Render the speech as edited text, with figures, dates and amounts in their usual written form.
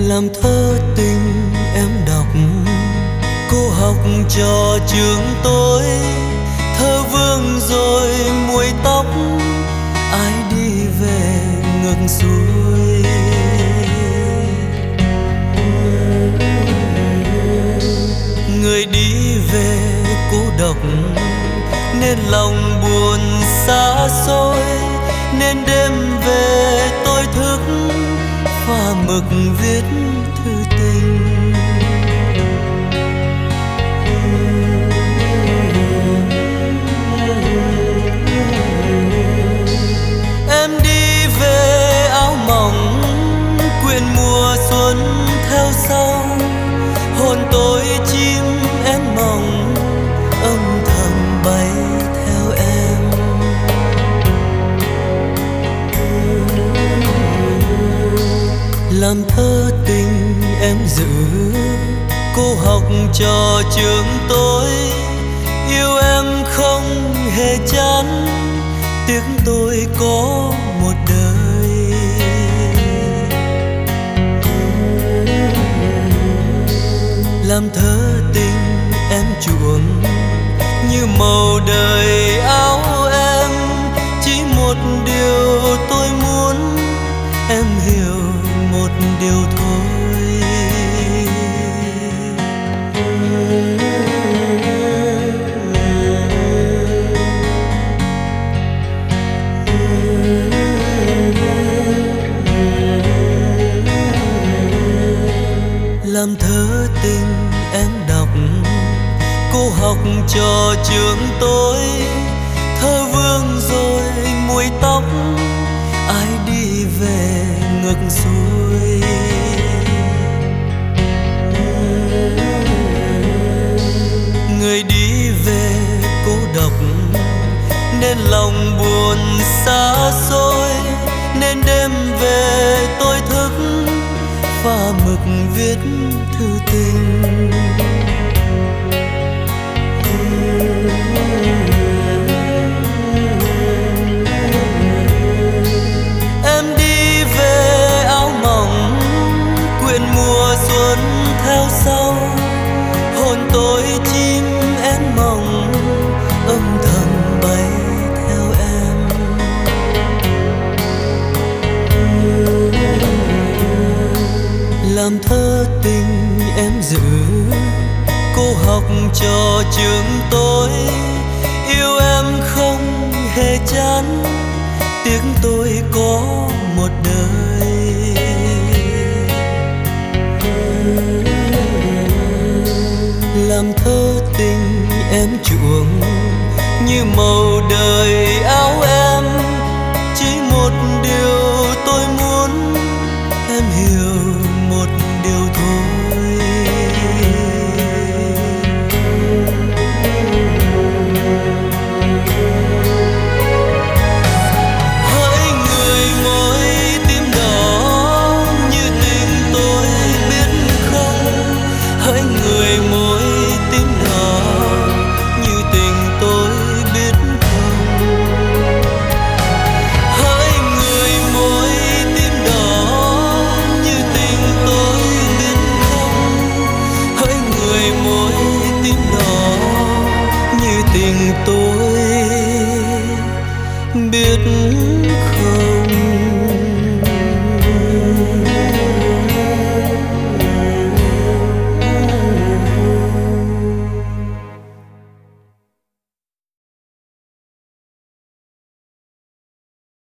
Làm thơ tình em đọc, cô học trò trường tôi. Thơ vương rồi muối tóc, ai đi về ngược xuôi. Người đi về cô độc nên lòng buồn xa xôi, nên đêm về tôi thức pha mực viết thư tình. Em đi về áo mỏng, quyện mùa xuân theo sau. Hồn tôi chim én mộng, âm thầm bay theo em. Làm thơ tình em giữ, cô học trò trường tôi. Yêu em không hề chán, tiếc tôi có một đời. Làm thơ tình em chuộng như màu đời áo em. Chỉ một điều tôi muốn em hiểu, một điều thôi. Làm thơ tình em đọc, cô học trò trường tôi. Thơ vương rồi muối tóc, ai đi về ngược xuôi. Người đi về cô độc nên lòng buồn xa xôi, nên đêm về tôi thức pha mực viết thư tình. Em đi về áo mỏng, quyện mùa xuân theo sau. Hồn tôi chim én mộng, âm thầm bay theo em. Làm thơ tình em giữ, cô học trò trường tôi. Yêu em không hề chán, tiếc tôi có một đời. Làm thơ tình em chuộng như màu đời áo